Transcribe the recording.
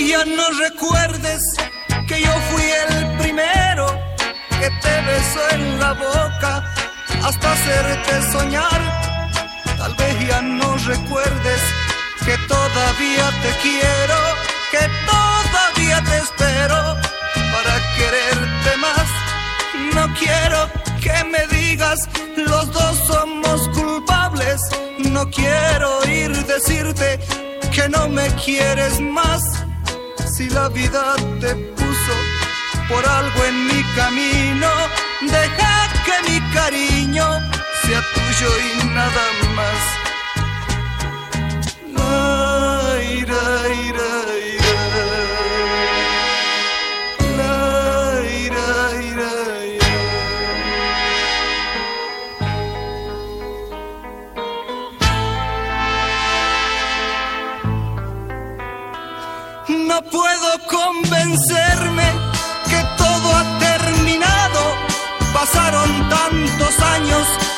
Ya no recuerdes que yo fui el primero que te besó en la boca hasta hacerte soñar. Tal vez ya no recuerdes que todavía te quiero, que todavía te espero para quererte más. No quiero que me digas los dos somos culpables. No quiero oír decirte que no me quieres más. Si la vida te puso por algo en mi camino, deja que mi cariño sea tuyo y nada más. Ay, ay, ay, no puedo convencerme que todo ha terminado. Pasaron tantos años